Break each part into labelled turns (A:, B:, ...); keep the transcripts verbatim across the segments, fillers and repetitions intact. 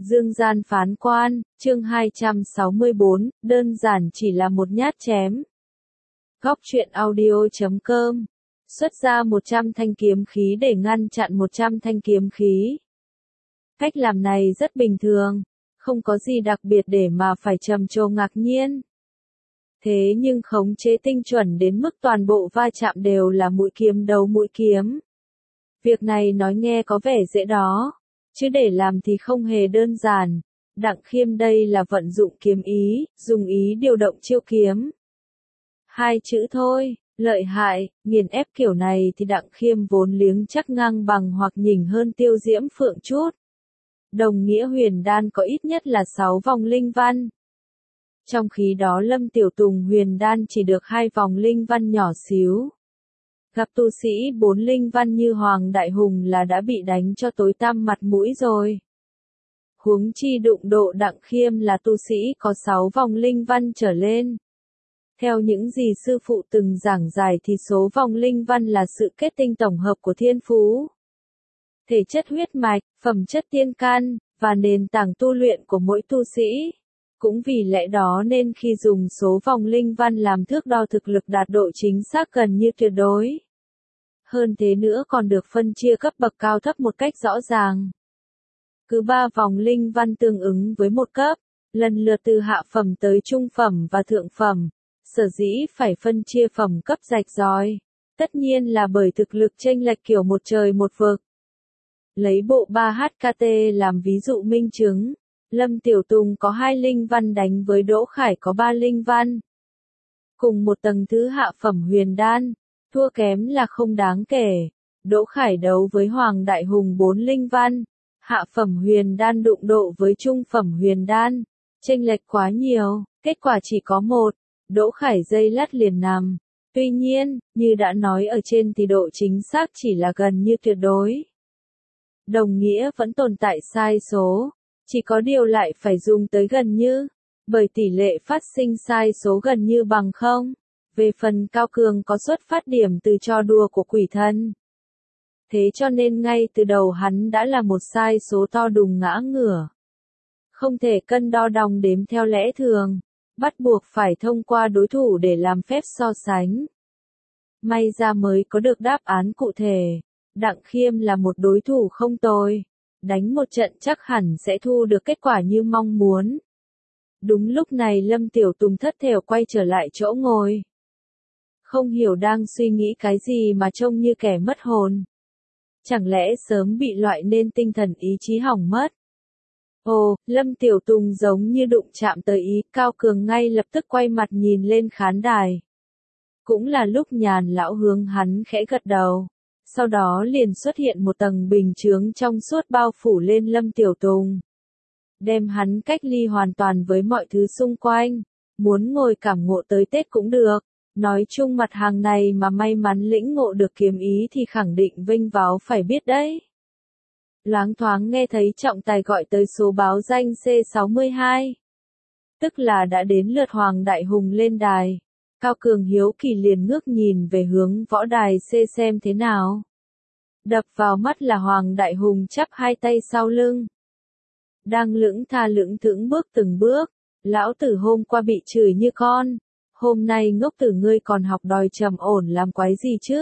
A: Dương gian phán quan, chương hai trăm sáu mươi bốn, đơn giản chỉ là một nhát chém. Góc truyện audio chấm com xuất ra một trăm thanh kiếm khí để ngăn chặn một trăm thanh kiếm khí. Cách làm này rất bình thường, không có gì đặc biệt để mà phải trầm trồ ngạc nhiên. Thế nhưng khống chế tinh chuẩn đến mức toàn bộ va chạm đều là mũi kiếm đấu mũi kiếm. Việc này nói nghe có vẻ dễ đó, chứ để làm thì không hề đơn giản. Đặng Khiêm đây là vận dụng kiếm ý, dùng ý điều động chiêu kiếm. Hai chữ thôi, lợi hại, nghiền ép kiểu này thì Đặng Khiêm vốn liếng chắc ngang bằng hoặc nhỉnh hơn Tiêu Diễm Phượng chút. Đồng nghĩa huyền đan có ít nhất là sáu vòng linh văn. Trong khi đó Lâm Tiểu Tùng huyền đan chỉ được hai vòng linh văn nhỏ xíu. Gặp tu sĩ bốn linh văn như Hoàng Đại Hùng là đã bị đánh cho tối tăm mặt mũi rồi. Huống chi đụng độ Đặng Khiêm là tu sĩ có sáu vòng linh văn trở lên. Theo những gì sư phụ từng giảng giải thì số vòng linh văn là sự kết tinh tổng hợp của thiên phú, thể chất huyết mạch, phẩm chất tiên can, và nền tảng tu luyện của mỗi tu sĩ. Cũng vì lẽ đó nên khi dùng số vòng linh văn làm thước đo thực lực đạt độ chính xác gần như tuyệt đối. Hơn thế nữa còn được phân chia cấp bậc cao thấp một cách rõ ràng. Cứ ba vòng linh văn tương ứng với một cấp, lần lượt từ hạ phẩm tới trung phẩm và thượng phẩm. Sở dĩ phải phân chia phẩm cấp rạch ròi, tất nhiên là bởi thực lực chênh lệch kiểu một trời một vực. Lấy bộ ba H K T làm ví dụ minh chứng, Lâm Tiểu Tùng có hai linh văn đánh với Đỗ Khải có ba linh văn. Cùng một tầng thứ hạ phẩm huyền đan, thua kém là không đáng kể. Đỗ Khải đấu với Hoàng Đại Hùng bốn linh văn, hạ phẩm huyền đan đụng độ với trung phẩm huyền đan, chênh lệch quá nhiều, kết quả chỉ có một. Đỗ Khải dây lắt liền nằm. Tuy nhiên, như đã nói ở trên thì độ chính xác chỉ là gần như tuyệt đối. Đồng nghĩa vẫn tồn tại sai số, chỉ có điều lại phải dùng tới gần như, bởi tỷ lệ phát sinh sai số gần như bằng không. Về phần Cao Cường có xuất phát điểm từ trò đùa của quỷ thần. Thế cho nên ngay từ đầu hắn đã là một sai số to đùng ngã ngửa. Không thể cân đo đong đếm theo lẽ thường. Bắt buộc phải thông qua đối thủ để làm phép so sánh. May ra mới có được đáp án cụ thể. Đặng Khiêm là một đối thủ không tồi. Đánh một trận chắc hẳn sẽ thu được kết quả như mong muốn. Đúng lúc này Lâm Tiểu Tùng thất thểu quay trở lại chỗ ngồi. Không hiểu đang suy nghĩ cái gì mà trông như kẻ mất hồn. Chẳng lẽ sớm bị loại nên tinh thần ý chí hỏng mất? Ồ, Lâm Tiểu Tùng giống như đụng chạm tới ý, Cao Cường ngay lập tức quay mặt nhìn lên khán đài. Cũng là lúc Nhàn lão hướng hắn khẽ gật đầu. Sau đó liền xuất hiện một tầng bình chướng trong suốt bao phủ lên Lâm Tiểu Tùng. Đem hắn cách ly hoàn toàn với mọi thứ xung quanh. Muốn ngồi cảm ngộ tới Tết cũng được. Nói chung mặt hàng này mà may mắn lĩnh ngộ được kiếm ý thì khẳng định vinh váo phải biết đấy. Loáng thoáng nghe thấy trọng tài gọi tới số báo danh C sáu mươi hai. Tức là đã đến lượt Hoàng Đại Hùng lên đài. Cao Cường hiếu kỳ liền ngước nhìn về hướng võ đài C xem thế nào. Đập vào mắt là Hoàng Đại Hùng chắp hai tay sau lưng. Đang lững tha lững thững bước từng bước. Lão tử hôm qua bị chửi như con. Hôm nay ngốc tử ngươi còn học đòi trầm ổn làm quái gì chứ?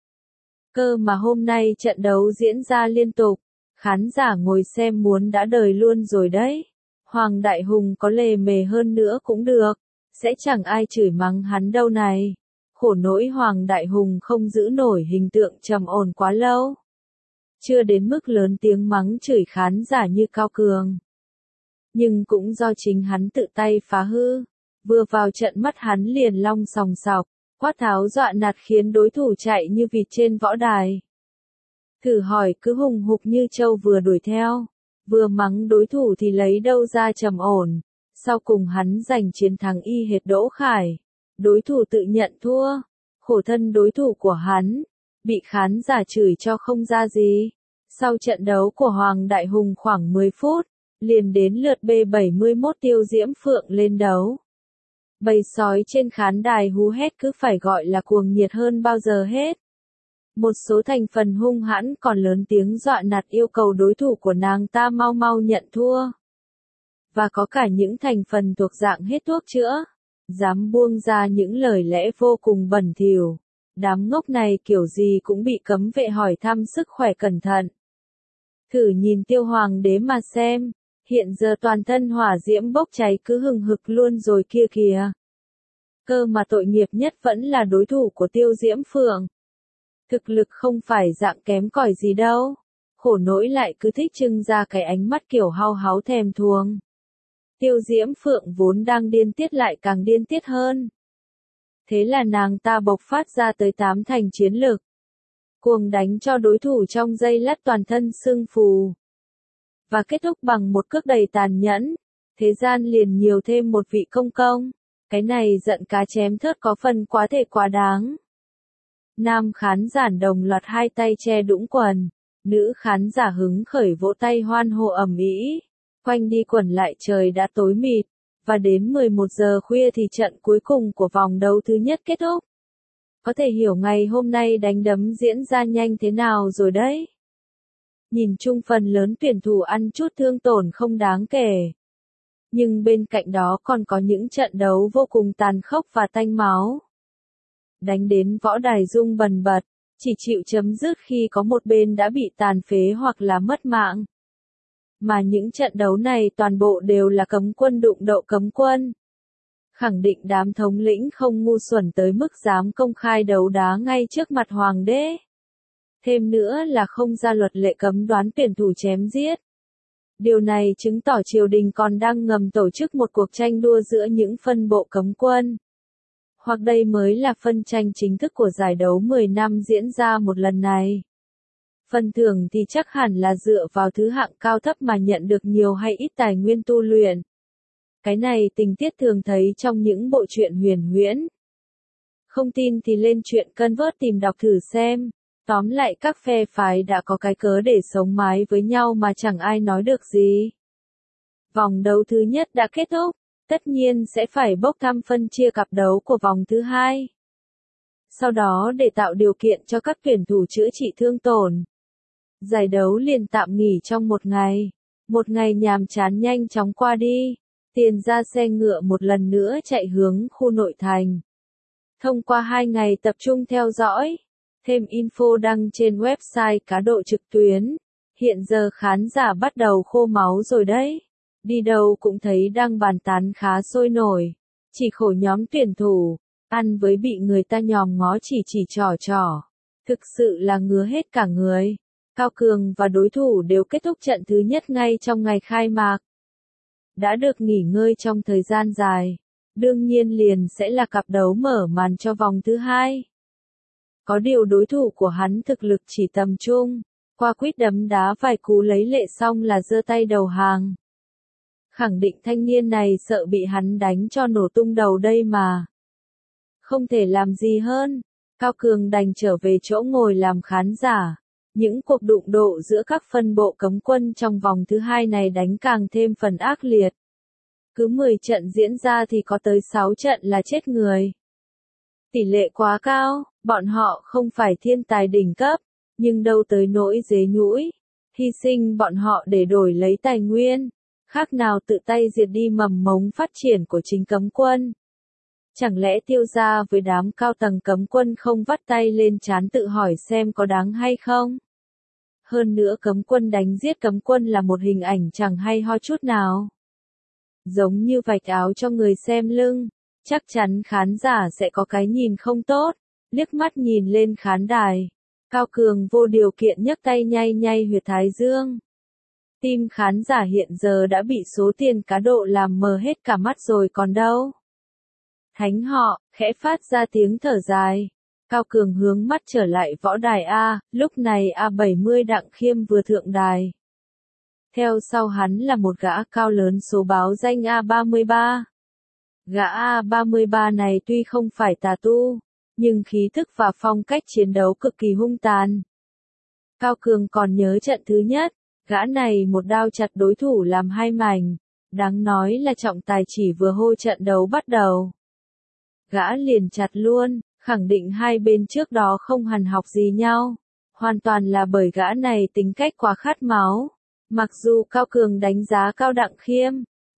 A: Cơ mà hôm nay trận đấu diễn ra liên tục. Khán giả ngồi xem muốn đã đời luôn rồi đấy. Hoàng Đại Hùng có lề mề hơn nữa cũng được. Sẽ chẳng ai chửi mắng hắn đâu này. Khổ nỗi Hoàng Đại Hùng không giữ nổi hình tượng trầm ổn quá lâu. Chưa đến mức lớn tiếng mắng chửi khán giả như Cao Cường. Nhưng cũng do chính hắn tự tay phá hư. Vừa vào trận mắt hắn liền long sòng sọc. Quát tháo dọa nạt khiến đối thủ chạy như vịt trên võ đài. Thử hỏi cứ hùng hục như trâu vừa đuổi theo, vừa mắng đối thủ thì lấy đâu ra trầm ổn. Sau cùng hắn giành chiến thắng y hệt Đỗ Khải. Đối thủ tự nhận thua. Khổ thân đối thủ của hắn. Bị khán giả chửi cho không ra gì. Sau trận đấu của Hoàng Đại Hùng khoảng mười phút, liền đến lượt B bảy mươi mốt Tiêu Diễm Phượng lên đấu. Bầy sói trên khán đài hú hét cứ phải gọi là cuồng nhiệt hơn bao giờ hết. Một số thành phần hung hãn còn lớn tiếng dọa nạt yêu cầu đối thủ của nàng ta mau mau nhận thua. và có cả những thành phần thuộc dạng hết thuốc chữa, dám buông ra những lời lẽ vô cùng bẩn thỉu. Đám ngốc này kiểu gì cũng bị cấm vệ hỏi thăm sức khỏe cẩn thận. Thử nhìn Tiêu Hoàng đế mà xem, hiện giờ toàn thân hỏa diễm bốc cháy cứ hừng hực luôn rồi kia kìa. Cơ mà tội nghiệp nhất vẫn là đối thủ của Tiêu Diễm Phượng. Thực lực không phải dạng kém cỏi gì đâu, khổ nỗi lại cứ thích trưng ra cái ánh mắt kiểu hao háo thèm thuồng. Tiêu Diễm Phượng vốn đang điên tiết lại càng điên tiết hơn. Thế là nàng ta bộc phát ra tới tám thành chiến lực. Cuồng đánh cho đối thủ trong giây lát toàn thân sưng phù. Và kết thúc bằng một cước đầy tàn nhẫn. Thế gian liền nhiều thêm một vị công công. Cái này giận cá chém thớt có phần quá thể quá đáng. Nam khán giả đồng loạt hai tay che đũng quần. Nữ khán giả hứng khởi vỗ tay hoan hô ầm ĩ. Quanh đi quẩn lại trời đã tối mịt. Và đến mười một giờ khuya thì trận cuối cùng của vòng đấu thứ nhất kết thúc. Có thể hiểu ngày hôm nay đánh đấm diễn ra nhanh thế nào rồi đấy. Nhìn chung phần lớn tuyển thủ ăn chút thương tổn không đáng kể. Nhưng bên cạnh đó còn có những trận đấu vô cùng tàn khốc và tanh máu. Đánh đến võ đài rung bần bật, chỉ chịu chấm dứt khi có một bên đã bị tàn phế hoặc là mất mạng. Mà những trận đấu này toàn bộ đều là cấm quân đụng độ cấm quân. Khẳng định đám thống lĩnh không ngu xuẩn tới mức dám công khai đấu đá ngay trước mặt hoàng đế. Thêm nữa là không ra luật lệ cấm đoán tuyển thủ chém giết. Điều này chứng tỏ triều đình còn đang ngầm tổ chức một cuộc tranh đua giữa những phân bộ cấm quân. Hoặc đây mới là phân tranh chính thức của giải đấu mười năm diễn ra một lần này. Phần thưởng thì chắc hẳn là dựa vào thứ hạng cao thấp mà nhận được nhiều hay ít tài nguyên tu luyện. Cái này tình tiết thường thấy trong những bộ truyện huyền huyễn. Không tin thì lên truyện Convert tìm đọc thử xem. Tóm lại các phe phái đã có cái cớ để sống mái với nhau mà chẳng ai nói được gì. Vòng đấu thứ nhất đã kết thúc, tất nhiên sẽ phải bốc thăm phân chia cặp đấu của vòng thứ hai. Sau đó để tạo điều kiện cho các tuyển thủ chữa trị thương tổn. Giải đấu liền tạm nghỉ trong một ngày. Một ngày nhàm chán nhanh chóng qua đi. Tiền ra xe ngựa một lần nữa chạy hướng khu nội thành. Thông qua hai ngày tập trung theo dõi. Thêm info đăng trên website cá độ trực tuyến. Hiện giờ khán giả bắt đầu khô máu rồi đấy. Đi đâu cũng thấy đang bàn tán khá sôi nổi. Chỉ khổ nhóm tuyển thủ. Ăn với bị người ta nhòm ngó chỉ chỉ trò trò. Thực sự là ngứa hết cả người. Cao Cường và đối thủ đều kết thúc trận thứ nhất ngay trong ngày khai mạc. Đã được nghỉ ngơi trong thời gian dài. Đương nhiên liền sẽ là cặp đấu mở màn cho vòng thứ hai. Có điều đối thủ của hắn thực lực chỉ tầm trung. Qua quýt đấm đá vài cú lấy lệ xong là giơ tay đầu hàng. Khẳng định thanh niên này sợ bị hắn đánh cho nổ tung đầu đây mà. Không thể làm gì hơn. Cao Cường đành trở về chỗ ngồi làm khán giả. Những cuộc đụng độ giữa các phân bộ cấm quân trong vòng thứ hai này đánh càng thêm phần ác liệt. Cứ mười trận diễn ra thì có tới sáu trận là chết người. Tỷ lệ quá cao, bọn họ không phải thiên tài đỉnh cấp, nhưng đâu tới nỗi dế nhũi. Hy sinh bọn họ để đổi lấy tài nguyên, khác nào tự tay diệt đi mầm mống phát triển của chính cấm quân. Chẳng lẽ Tiêu gia với đám cao tầng cấm quân không vắt tay lên trán tự hỏi xem có đáng hay không? Hơn nữa cấm quân đánh giết cấm quân là một hình ảnh chẳng hay ho chút nào. Giống như vạch áo cho người xem lưng, chắc chắn khán giả sẽ có cái nhìn không tốt, liếc mắt nhìn lên khán đài. Cao Cường vô điều kiện nhấc tay nhay nhay huyệt thái dương. Tim khán giả hiện giờ đã bị số tiền cá độ làm mờ hết cả mắt rồi còn đâu. Thánh họ, khẽ phát ra tiếng thở dài. Cao Cường hướng mắt trở lại võ đài A, lúc này A bảy mươi Đặng Khiêm vừa thượng đài. Theo sau hắn là một gã cao lớn số báo danh A ba mươi ba. Gã A ba mươi ba này tuy không phải tà tu, nhưng khí thức và phong cách chiến đấu cực kỳ hung tàn. Cao Cường còn nhớ trận thứ nhất, gã này một đao chặt đối thủ làm hai mảnh. Đáng nói là trọng tài chỉ vừa hô trận đấu bắt đầu. Gã liền chặt luôn, khẳng định hai bên trước đó không hằn học gì nhau. Hoàn toàn là bởi gã này tính cách quá khát máu. Mặc dù Cao Cường đánh giá cao Đặng Khiêm,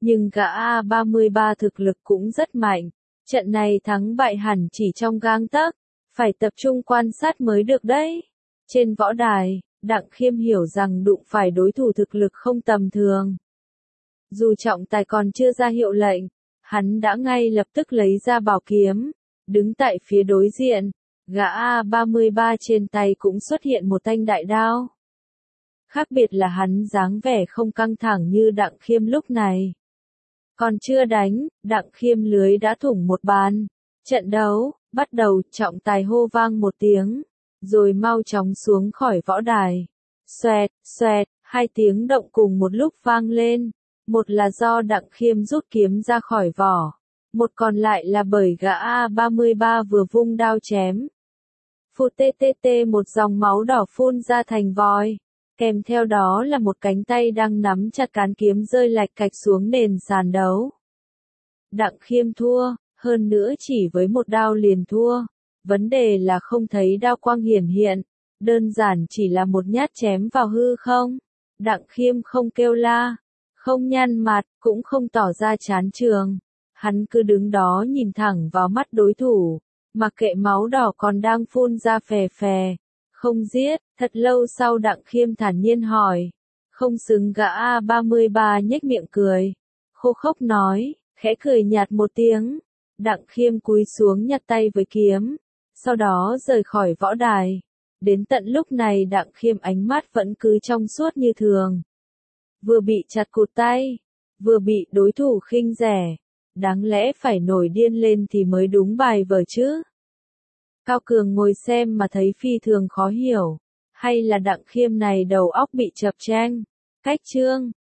A: Nhưng gã A ba mươi ba thực lực cũng rất mạnh, trận này thắng bại hẳn chỉ trong gang tấc, phải tập trung quan sát mới được đấy. Trên võ đài, Đặng Khiêm hiểu rằng đụng phải đối thủ thực lực không tầm thường. Dù trọng tài còn chưa ra hiệu lệnh, hắn đã ngay lập tức lấy ra bảo kiếm, đứng tại phía đối diện, gã A ba mươi ba trên tay cũng xuất hiện một thanh đại đao. Khác biệt là hắn dáng vẻ không căng thẳng như Đặng Khiêm lúc này. Còn chưa đánh, Đặng Khiêm lưới đã thủng một bàn. Trận đấu, bắt đầu, trọng tài hô vang một tiếng, rồi mau chóng xuống khỏi võ đài. Xoẹt, xoẹt, hai tiếng động cùng một lúc vang lên. Một là do Đặng Khiêm rút kiếm ra khỏi vỏ, một còn lại là bởi gã A ba mươi ba vừa vung đao chém. Phụt tê tê tê, một dòng máu đỏ phun ra thành vòi, kèm theo đó là một cánh tay đang nắm chặt cán kiếm rơi lạch cạch xuống nền sàn đấu. Đặng Khiêm thua, hơn nữa chỉ với một đao liền thua. Vấn đề là không thấy đao quang hiển hiện, đơn giản chỉ là một nhát chém vào hư không. Đặng Khiêm không kêu la, không nhăn mặt, cũng không tỏ ra chán trường. Hắn cứ đứng đó nhìn thẳng vào mắt đối thủ, mặc kệ máu đỏ còn đang phun ra phè phè. Không giết. Thật lâu sau Đặng Khiêm thản nhiên hỏi. Không xứng. Gã A ba mươi ba nhếch miệng cười, khô khốc nói, khẽ cười nhạt một tiếng. Đặng Khiêm cúi xuống nhặt tay với kiếm, sau đó rời khỏi võ đài. Đến tận lúc này Đặng Khiêm ánh mắt vẫn cứ trong suốt như thường. Vừa bị chặt cụt tay, vừa bị đối thủ khinh rẻ, đáng lẽ phải nổi điên lên thì mới đúng bài vở chứ. Cao Cường ngồi xem mà thấy phi thường khó hiểu, hay là Đặng Khiêm này đầu óc bị chập chênh. Cách chương